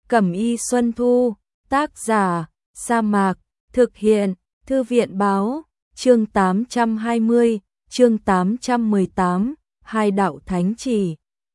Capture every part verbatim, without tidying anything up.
Cẩm y Xuân Thu, tác giả, Sa Mạc, thực hiện, Thư viện báo, chương tám trăm hai mươi, chương tám trăm mười tám, hai đạo thánh chỉ.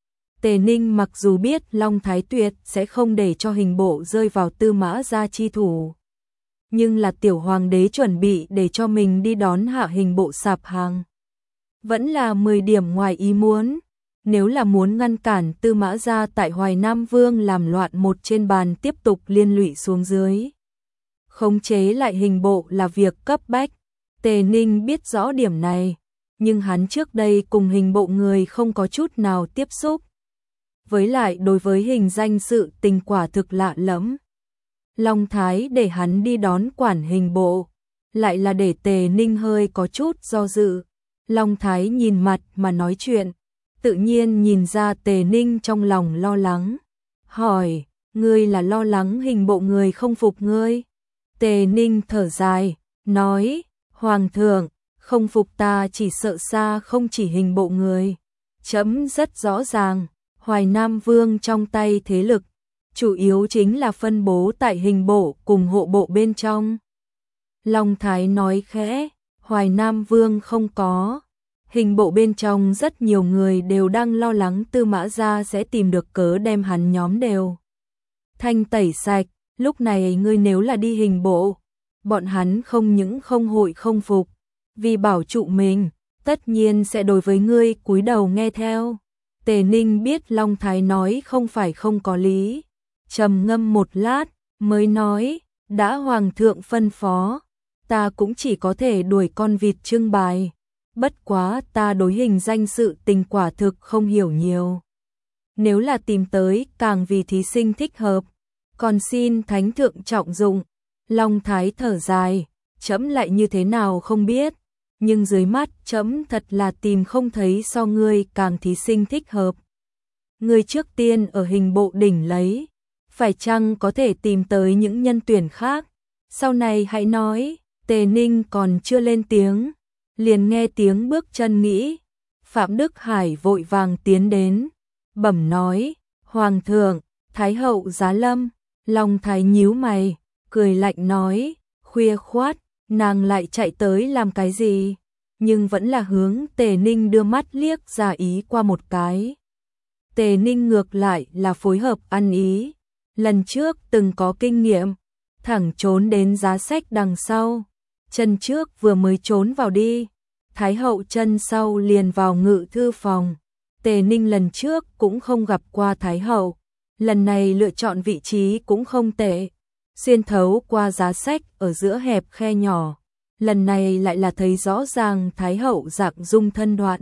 Tề Ninh mặc dù biết Long Thái Tuyệt sẽ không để cho hình bộ rơi vào Tư Mã Gia chi thủ, nhưng là tiểu hoàng đế chuẩn bị để cho mình đi đón hạ hình bộ sạp hàng. Vẫn là mười điểm ngoài ý muốn, nếu là muốn ngăn cản Tư Mã Gia tại Hoài Nam Vương làm loạn một trên bàn tiếp tục liên lụy xuống dưới. Khống chế lại hình bộ là việc cấp bách, Tề Ninh biết rõ điểm này, nhưng hắn trước đây cùng hình bộ người không có chút nào tiếp xúc. Với lại đối với hình danh sự tình quả thực lạ lẫm. Long Thái để hắn đi đón quản hình bộ, lại là để Tề Ninh hơi có chút do dự. Long Thái nhìn mặt mà nói chuyện, tự nhiên nhìn ra Tề Ninh trong lòng lo lắng. Hỏi, ngươi là lo lắng hình bộ người không phục ngươi? Tề Ninh thở dài, nói, Hoàng thượng, không phục ta chỉ sợ xa không chỉ hình bộ người. Chấm rất rõ ràng, Hoài Nam Vương trong tay thế lực, chủ yếu chính là phân bố tại hình bộ cùng hộ bộ bên trong. Long Thái nói khẽ, Hoài Nam Vương không có. Hình bộ bên trong rất nhiều người đều đang lo lắng Tư Mã Gia sẽ tìm được cớ đem hắn nhóm đều thanh tẩy sạch. Lúc này ngươi nếu là đi hình bộ, bọn hắn không những không hội không phục, vì bảo trụ mình, tất nhiên sẽ đối với ngươi cúi đầu nghe theo. Tề Ninh biết Long Thái nói không phải không có lý, trầm ngâm một lát, mới nói, đã Hoàng thượng phân phó, ta cũng chỉ có thể đuổi con vịt trưng bày. Bất quá ta đối hình danh sự tình quả thực không hiểu nhiều. Nếu là tìm tới càng vì thí sinh thích hợp, còn xin thánh thượng trọng dụng. Long Thái thở dài, trẫm lại như thế nào không biết, nhưng dưới mắt trẫm thật là tìm không thấy so ngươi càng thí sinh thích hợp. Ngươi trước tiên ở hình bộ đỉnh lấy, phải chăng có thể tìm tới những nhân tuyển khác, sau này hãy nói. Tề Ninh còn chưa lên tiếng, liền nghe tiếng bước chân nghĩ. Phạm Đức Hải vội vàng tiến đến, bẩm nói, Hoàng thượng, Thái hậu giá lâm. Long Thái nhíu mày, cười lạnh nói, khuya khoát, nàng lại chạy tới làm cái gì? Nhưng vẫn là hướng Tề Ninh đưa mắt liếc ra ý qua một cái. Tề Ninh ngược lại là phối hợp ăn ý, lần trước từng có kinh nghiệm, thẳng trốn đến giá sách đằng sau, chân trước vừa mới trốn vào đi, Thái hậu chân sau liền vào ngự thư phòng. Tề Ninh lần trước cũng không gặp qua Thái hậu, lần này lựa chọn vị trí cũng không tệ, xuyên thấu qua giá sách ở giữa hẹp khe nhỏ, lần này lại là thấy rõ ràng Thái hậu dạng dung thân đoạn.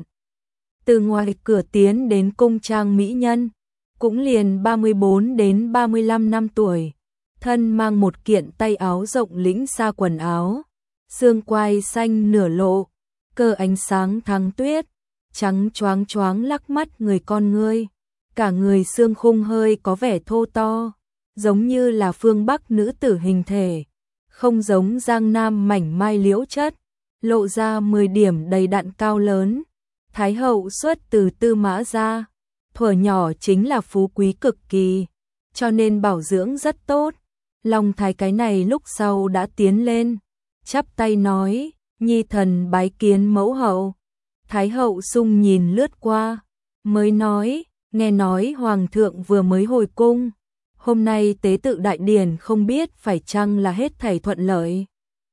Từ ngoài cửa tiến đến cung trang mỹ nhân, cũng liền ba mươi bốn đến ba mươi lăm năm tuổi, thân mang một kiện tay áo rộng lĩnh xa quần áo, xương quai xanh nửa lộ, cơ ánh sáng thắng tuyết, trắng choáng choáng lắc mắt người con ngươi, cả người xương khung hơi có vẻ thô to, giống như là phương Bắc nữ tử hình thể, không giống Giang Nam mảnh mai liễu chất, lộ ra mười điểm đầy đặn cao lớn. Thái hậu xuất từ Tư Mã Gia, thuở nhỏ chính là phú quý cực kỳ, cho nên bảo dưỡng rất tốt. Long Thái cái này lúc sau đã tiến lên, chắp tay nói, nhi thần bái kiến mẫu hậu. Thái hậu sung nhìn lướt qua, mới nói, nghe nói Hoàng thượng vừa mới hồi cung, hôm nay tế tự đại điển không biết phải chăng là hết thảy thuận lợi.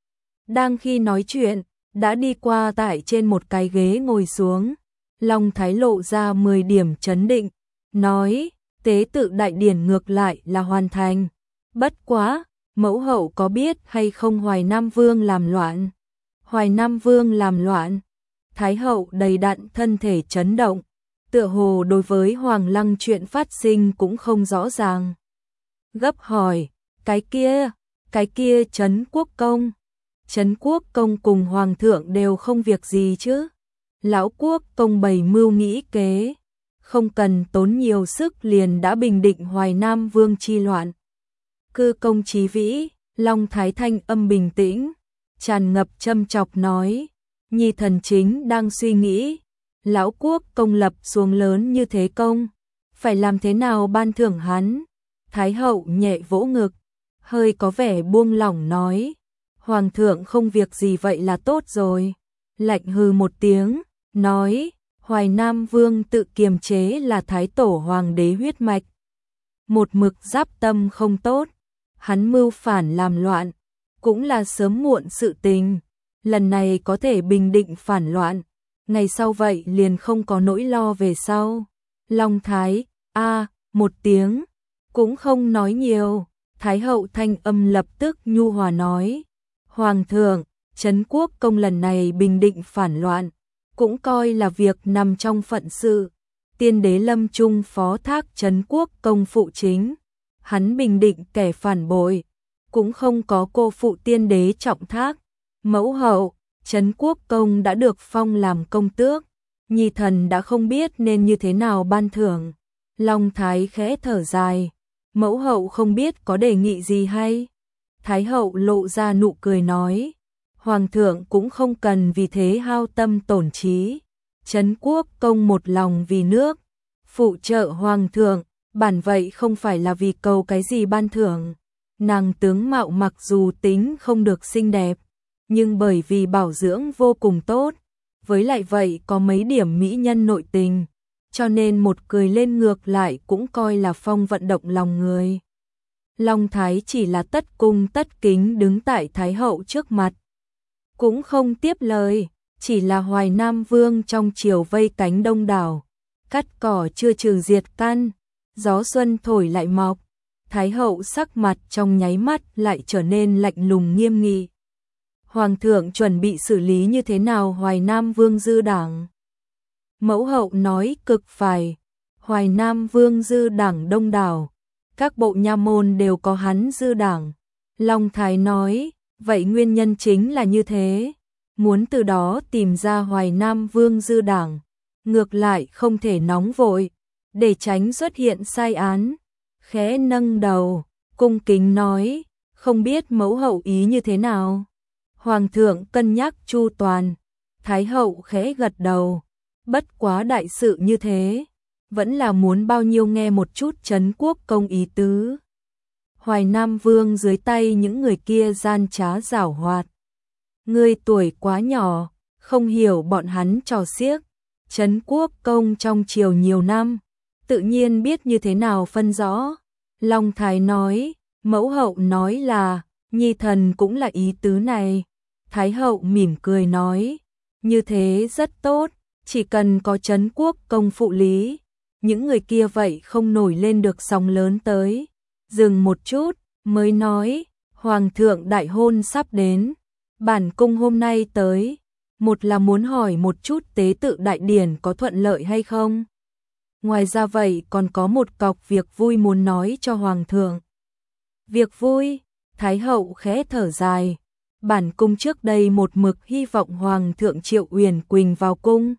Đang khi nói chuyện, đã đi qua tại trên một cái ghế ngồi xuống, Long Thái lộ ra mười điểm chấn định, nói, tế tự đại điển ngược lại là hoàn thành. Bất quá, mẫu hậu có biết hay không Hoài Nam Vương làm loạn? Hoài Nam Vương làm loạn? Thái hậu đầy đặn thân thể chấn động, tựa hồ đối với Hoàng Lăng chuyện phát sinh cũng không rõ ràng. Gấp hỏi, cái kia, cái kia Trấn Quốc Công. Trấn Quốc Công cùng Hoàng thượng đều không việc gì chứ? Lão Quốc Công bày mưu nghĩ kế, không cần tốn nhiều sức liền đã bình định Hoài Nam Vương chi loạn. Cư công chí vĩ, Long Thái thanh âm bình tĩnh, tràn ngập châm chọc nói, nhi thần chính đang suy nghĩ, Lão Quốc Công lập xuống lớn như thế công, phải làm thế nào ban thưởng hắn? Thái hậu nhẹ vỗ ngực, hơi có vẻ buông lỏng nói, Hoàng thượng không việc gì vậy là tốt rồi. Lạnh hừ một tiếng, nói, Hoài Nam Vương tự kiềm chế là Thái tổ Hoàng đế huyết mạch. Một mực giáp tâm không tốt, hắn mưu phản làm loạn, cũng là sớm muộn sự tình. Lần này có thể bình định phản loạn, ngày sau vậy liền không có nỗi lo về sau. Long Thái, a một tiếng, cũng không nói nhiều. Thái hậu thanh âm lập tức nhu hòa nói, Hoàng thượng, Trấn Quốc công lần này bình định phản loạn, cũng coi là việc nằm trong phận sự. Tiên đế Lâm Trung phó thác Trấn Quốc công phụ chính, hắn bình định kẻ phản bội, cũng không có cô phụ tiên đế trọng thác. Mẫu hậu, Trấn Quốc công đã được phong làm công tước, nhi thần đã không biết nên như thế nào ban thưởng. Long Thái khẽ thở dài, mẫu hậu không biết có đề nghị gì hay? Thái hậu lộ ra nụ cười nói, Hoàng thượng cũng không cần vì thế hao tâm tổn trí. Trấn Quốc công một lòng vì nước, phụ trợ Hoàng thượng, bản vậy không phải là vì cầu cái gì ban thưởng. Nàng tướng mạo mặc dù tính không được xinh đẹp, nhưng bởi vì bảo dưỡng vô cùng tốt, với lại vậy có mấy điểm mỹ nhân nội tình, cho nên một cười lên ngược lại cũng coi là phong vận động lòng người. Long Thái chỉ là tất cung tất kính đứng tại Thái hậu trước mặt, cũng không tiếp lời, chỉ là Hoài Nam Vương trong triều vây cánh đông đảo, cắt cỏ chưa trừ diệt căn, gió xuân thổi lại mọc. Thái hậu sắc mặt trong nháy mắt lại trở nên lạnh lùng nghiêm nghị. Hoàng thượng chuẩn bị xử lý như thế nào Hoài Nam Vương dư đảng? Mẫu hậu nói cực phải, Hoài Nam Vương dư đảng đông đảo, các bộ nha môn đều có hắn dư đảng. Long Thái nói, vậy nguyên nhân chính là như thế, muốn từ đó tìm ra Hoài Nam Vương dư đảng, ngược lại không thể nóng vội, để tránh xuất hiện sai án. Khẽ nâng đầu, cung kính nói, không biết mẫu hậu ý như thế nào? Hoàng thượng cân nhắc chu toàn. Thái hậu khẽ gật đầu, bất quá đại sự như thế, vẫn là muốn bao nhiêu nghe một chút Trấn Quốc công ý tứ. Hoài Nam Vương dưới tay những người kia gian trá giảo hoạt. Ngươi tuổi quá nhỏ, không hiểu bọn hắn trò xiếc. Trấn Quốc công trong triều nhiều năm, tự nhiên biết như thế nào phân rõ. Long Thái nói, mẫu hậu nói là, nhi thần cũng là ý tứ này. Thái hậu mỉm cười nói, như thế rất tốt, chỉ cần có Trấn Quốc công phụ lý, những người kia vậy không nổi lên được sóng lớn tới. Dừng một chút, mới nói, Hoàng thượng đại hôn sắp đến, bản cung hôm nay tới, một là muốn hỏi một chút tế tự đại điển có thuận lợi hay không. Ngoài ra vậy còn có một cọc việc vui muốn nói cho Hoàng thượng. Việc vui? Thái hậu khẽ thở dài. Bản cung trước đây một mực hy vọng Hoàng thượng triệu Uyển Quỳnh vào cung.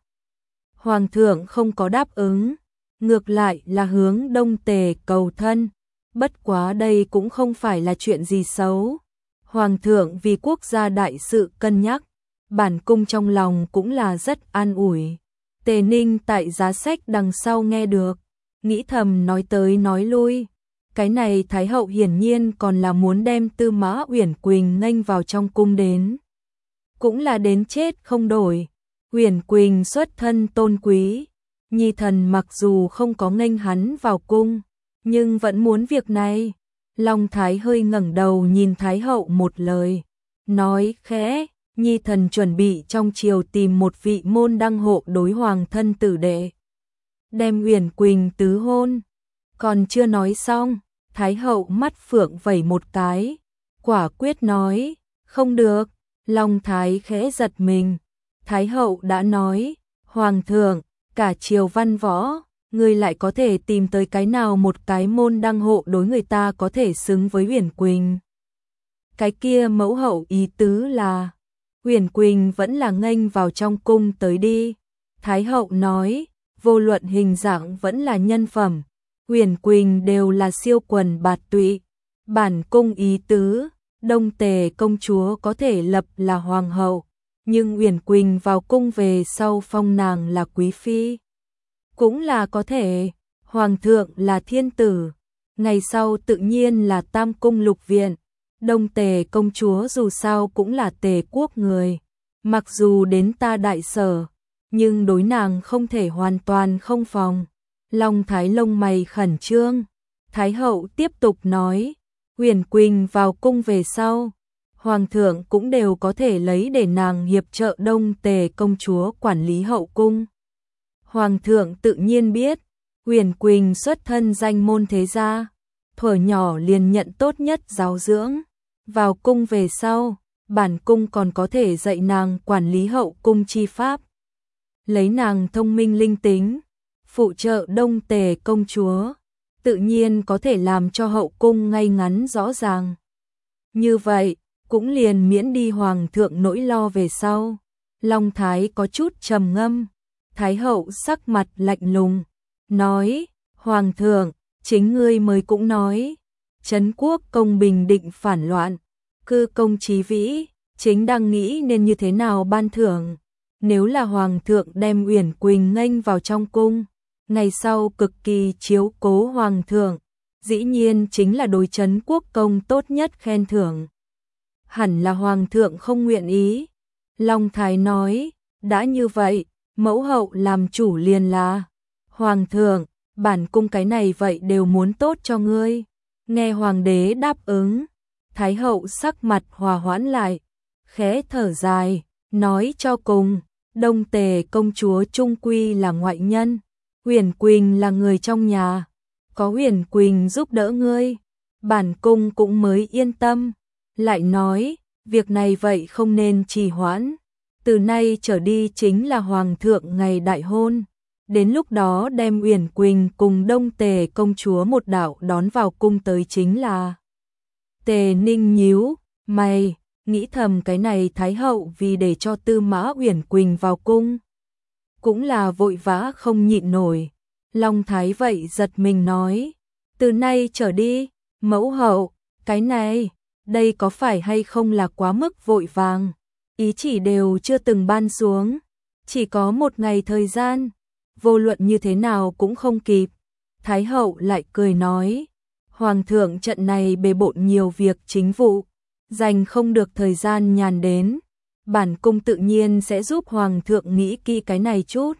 Hoàng thượng không có đáp ứng, ngược lại là hướng Đông Tề cầu thân. Bất quá đây cũng không phải là chuyện gì xấu. Hoàng thượng vì quốc gia đại sự cân nhắc, bản cung trong lòng cũng là rất an ủi. Tề Ninh tại giá sách đằng sau nghe được, nghĩ thầm nói tới nói lui. Cái này Thái hậu hiển nhiên còn là muốn đem Tư Mã Uyển Quỳnh nghênh vào trong cung đến. Cũng là đến chết không đổi. Uyển Quỳnh xuất thân tôn quý, nhi thần mặc dù không có nghênh hắn vào cung, nhưng vẫn muốn việc này. Long Thái hơi ngẩng đầu nhìn Thái hậu một lời, nói khẽ, nhi thần chuẩn bị trong triều tìm một vị môn đăng hộ đối hoàng thân tử đệ, đem Uyển Quỳnh tứ hôn. Còn chưa nói xong, Thái hậu mắt phượng vẩy một cái, quả quyết nói, không được. Long Thái khẽ giật mình. Thái hậu đã nói, Hoàng thượng, cả triều văn võ, người lại có thể tìm tới cái nào một cái môn đăng hộ đối người ta có thể xứng với Uyển Quỳnh. Cái kia mẫu hậu ý tứ là, Uyển Quỳnh vẫn là nghênh vào trong cung tới đi. Thái hậu nói, vô luận hình dạng vẫn là nhân phẩm, Uyển Quỳnh đều là siêu quần bạt tụy. Bản cung ý tứ, Đông Tề công chúa có thể lập là hoàng hậu, nhưng Uyển Quỳnh vào cung về sau phong nàng là quý phi. Cũng là có thể, hoàng thượng là thiên tử, Ngày sau tự nhiên là Tam cung lục viện. Đông Tề công chúa dù sao cũng là Tề quốc người. Mặc dù đến ta Đại Sở, nhưng đối nàng không thể hoàn toàn không phòng. Long Thái lông mày khẩn trương. Thái hậu tiếp tục nói, Huyền Quỳnh vào cung về sau, hoàng thượng cũng đều có thể lấy để nàng hiệp trợ Đông Tề công chúa quản lý hậu cung. Hoàng thượng tự nhiên biết, Huyền Quỳnh xuất thân danh môn thế gia, thuở nhỏ liền nhận tốt nhất giáo dưỡng. Vào cung về sau, bản cung còn có thể dạy nàng quản lý hậu cung chi pháp. Lấy nàng thông minh linh tính, phụ trợ Đông Tề công chúa, tự nhiên có thể làm cho hậu cung ngay ngắn rõ ràng. Như vậy, cũng liền miễn đi hoàng thượng nỗi lo về sau. Long Thái có chút trầm ngâm, Thái hậu sắc mặt lạnh lùng, nói, Hoàng thượng, chính ngươi mới cũng nói, Trấn quốc công bình định phản loạn, cư công chí vĩ, chính đang nghĩ nên như thế nào ban thưởng. Nếu là Hoàng thượng đem Uyển Quỳnh nghênh vào trong cung, ngày sau cực kỳ chiếu cố Hoàng thượng, dĩ nhiên chính là đối Trấn quốc công tốt nhất khen thưởng. Hẳn là Hoàng thượng không nguyện ý. Long Thái nói, đã như vậy, mẫu hậu làm chủ liền là. Hoàng thượng, bản cung cái này vậy đều muốn tốt cho ngươi. Nghe hoàng đế đáp ứng, Thái hậu sắc mặt hòa hoãn lại, khẽ thở dài, nói cho cùng, Đông Tề công chúa trung quy là ngoại nhân, Huyền Quỳnh là người trong nhà, có Huyền Quỳnh giúp đỡ ngươi, bản cung cũng mới yên tâm. Lại nói, việc này vậy không nên trì hoãn, từ nay trở đi chính là hoàng thượng ngày đại hôn, đến lúc đó đem Uyển Quỳnh cùng Đông Tề công chúa một đạo đón vào cung tới chính là. Tề Ninh nhíu mày, nghĩ thầm cái này Thái hậu vì để cho Tư Mã Uyển Quỳnh vào cung, cũng là vội vã không nhịn nổi. Long Thái vậy giật mình nói, từ nay trở đi, mẫu hậu, cái này, đây có phải hay không là quá mức vội vàng, ý chỉ đều chưa từng ban xuống, chỉ có một ngày thời gian, vô luận như thế nào cũng không kịp. Thái hậu lại cười nói, Hoàng thượng trận này bề bộn nhiều việc chính vụ, dành không được thời gian nhàn đến, bản cung tự nhiên sẽ giúp Hoàng thượng nghĩ kỹ cái này chút.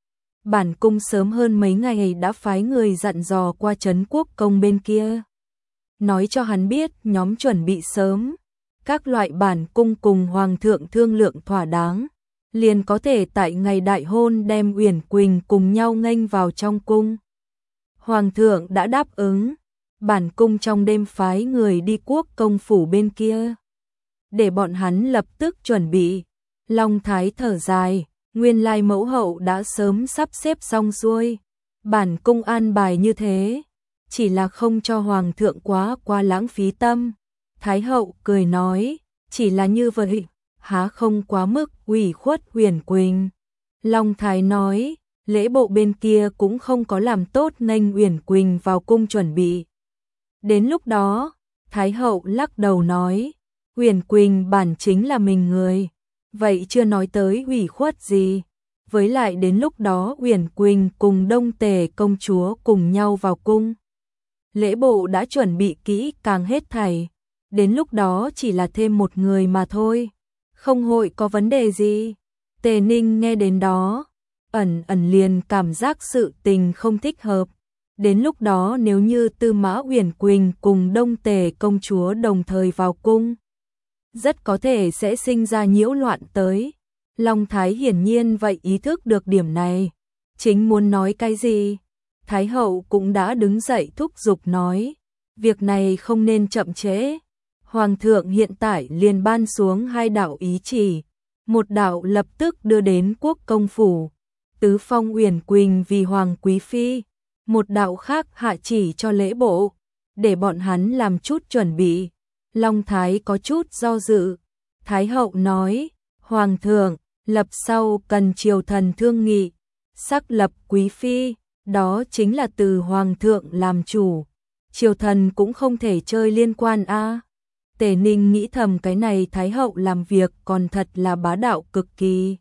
Bản cung sớm hơn mấy ngày đã phái người dặn dò qua Trấn quốc công bên kia, nói cho hắn biết nhóm chuẩn bị sớm, các loại bản cung cùng Hoàng thượng thương lượng thỏa đáng, liền có thể tại ngày đại hôn đem Uyển Quỳnh cùng nhau nghênh vào trong cung. Hoàng thượng đã đáp ứng, bản cung trong đêm phái người đi quốc công phủ bên kia, để bọn hắn lập tức chuẩn bị. Long Thái thở dài, nguyên lai mẫu hậu đã sớm sắp xếp xong xuôi, bản cung an bài như thế, chỉ là không cho Hoàng thượng quá qua lãng phí tâm. Thái hậu cười nói, chỉ là như vậy, há không quá mức ủy khuất Huyền Quỳnh. Long Thái nói, lễ bộ bên kia cũng không có làm tốt nghênh Uyển Quỳnh vào cung chuẩn bị. Đến lúc đó, Thái hậu lắc đầu nói, Huyền Quỳnh bản chính là mình người, vậy chưa nói tới ủy khuất gì. Với lại đến lúc đó Uyển Quỳnh cùng Đông Tề công chúa cùng nhau vào cung, lễ bộ đã chuẩn bị kỹ càng hết thảy, đến lúc đó chỉ là thêm một người mà thôi, không hội có vấn đề gì. Tề Ninh nghe đến đó, ẩn ẩn liền cảm giác sự tình không thích hợp. Đến lúc đó nếu như Tư Mã Uyển Quỳnh cùng Đông Tề công chúa đồng thời vào cung, rất có thể sẽ sinh ra nhiễu loạn tới. Long Thái hiển nhiên vậy ý thức được điểm này, chính muốn nói cái gì, Thái hậu cũng đã đứng dậy thúc giục nói, việc này không nên chậm trễ. Hoàng thượng hiện tại liền ban xuống hai đạo ý chỉ, một đạo lập tức đưa đến quốc công phủ, tứ phong Uyển Quỳnh vì hoàng quý phi, một đạo khác hạ chỉ cho lễ bộ, để bọn hắn làm chút chuẩn bị. Long Thái có chút do dự, Thái hậu nói, Hoàng thượng, lập sau cần triều thần thương nghị, xác lập quý phi, đó chính là từ Hoàng thượng làm chủ, triều thần cũng không thể chơi liên quan a. À. Tề Ninh nghĩ thầm cái này Thái hậu làm việc còn thật là bá đạo cực kỳ,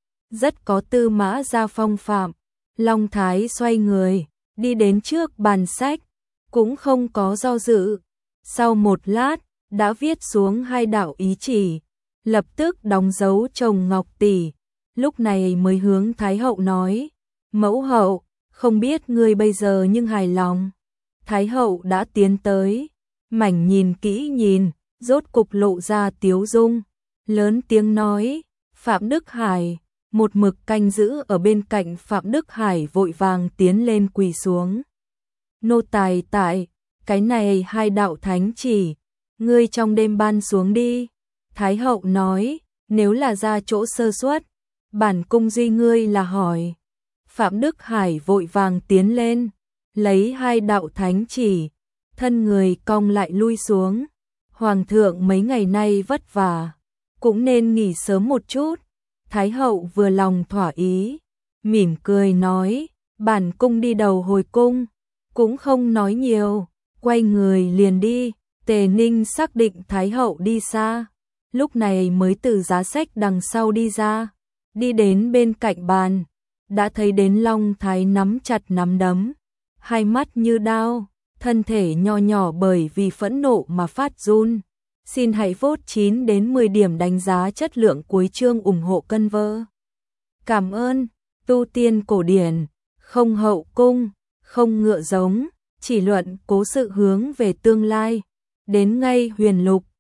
rất có Tư Mã gia phong phạm. Long Thái xoay người, đi đến trước bàn sách, cũng không có do dự. Sau một lát, đã viết xuống hai đạo ý chỉ, lập tức đóng dấu chồng Ngọc tỷ, lúc này mới hướng Thái hậu nói, mẫu hậu, không biết ngươi bây giờ nhưng hài lòng. Thái hậu đã tiến tới, mảnh nhìn kỹ nhìn, rốt cục lộ ra tiếu dung, lớn tiếng nói, Phạm Đức Hải, một mực canh giữ ở bên cạnh Phạm Đức Hải vội vàng tiến lên quỳ xuống. Nô tài tại, cái này hai đạo thánh chỉ, ngươi trong đêm ban xuống đi. Thái hậu nói, nếu là ra chỗ sơ suất, bản cung duy ngươi là hỏi. Phạm Đức Hải vội vàng tiến lên, lấy hai đạo thánh chỉ, thân người cong lại lui xuống. Hoàng thượng mấy ngày nay vất vả, cũng nên nghỉ sớm một chút. Thái hậu vừa lòng thỏa ý, mỉm cười nói, bản cung đi đầu hồi cung, cũng không nói nhiều, quay người liền đi. Tề Ninh xác định Thái hậu đi xa, lúc này mới từ giá sách đằng sau đi ra, đi đến bên cạnh bàn, đã thấy đến Long Thái nắm chặt nắm đấm, hai mắt như đao, thân thể nho nhỏ bởi vì phẫn nộ mà phát run. Xin hãy vote chín đến mười điểm đánh giá chất lượng cuối chương ủng hộ cân vơ. Cảm ơn. Tu tiên cổ điển, không hậu cung, không ngựa giống, chỉ luận cố sự hướng về tương lai. Đến ngay huyền lục,